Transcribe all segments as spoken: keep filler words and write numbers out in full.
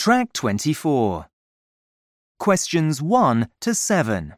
Track twenty-four. Questions one to seven.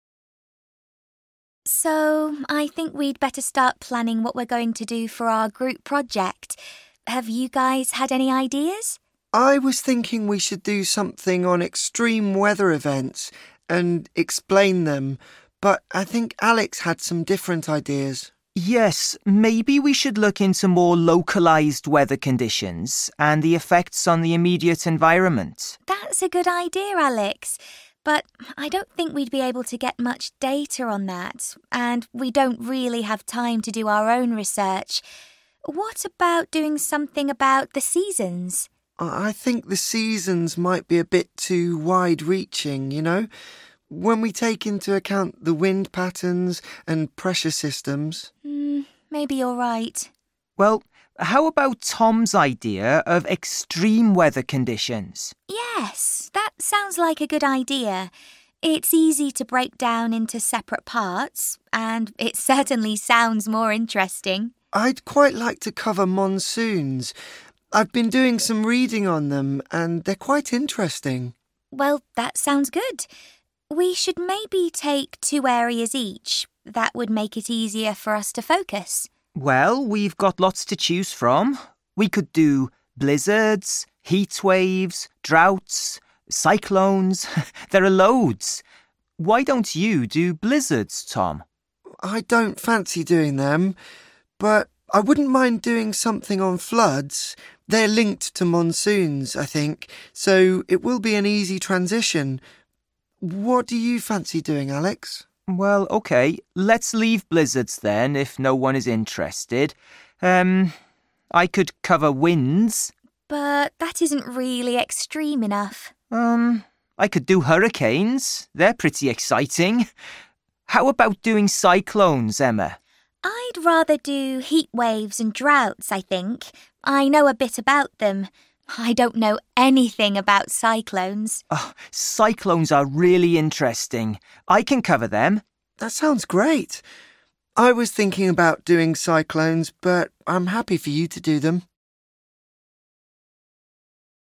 So, I think we'd better start planning what we're going to do for our group project. Have you guys had any ideas? I was thinking we should do something on extreme weather events and explain them, but I think Alex had some different ideas. Yes, maybe we should look into more localised weather conditions and the effects on the immediate environment. That's a good idea, Alex. But I don't think we'd be able to get much data on that, and we don't really have time to do our own research. What about doing something about the seasons? I think the seasons might be a bit too wide-reaching, you know? When we take into account the wind patterns and pressure systems. Mm, maybe you're right. Well, how about Tom's idea of extreme weather conditions? Yes, that sounds like a good idea. It's easy to break down into separate parts, and it certainly sounds more interesting. I'd quite like to cover monsoons. I've been doing some reading on them, and they're quite interesting. Well, that sounds good. We should maybe take two areas each. That would make it easier for us to focus. Well, we've got lots to choose from. We could do blizzards, heat waves, droughts, cyclones. There are loads. Why don't you do blizzards, Tom? I don't fancy doing them, but I wouldn't mind doing something on floods. They're linked to monsoons, I think, so it will be an easy transition. What do you fancy doing, Alex? Well, OK, let's leave blizzards then, if no one is interested. Um, I could cover winds. But that isn't really extreme enough. Um, I could do hurricanes. They're pretty exciting. How about doing cyclones, Emma? I'd rather do heat waves and droughts, I think. I know a bit about them. I don't know anything about cyclones. Oh, cyclones are really interesting. I can cover them. That sounds great. I was thinking about doing cyclones, but I'm happy for you to do them.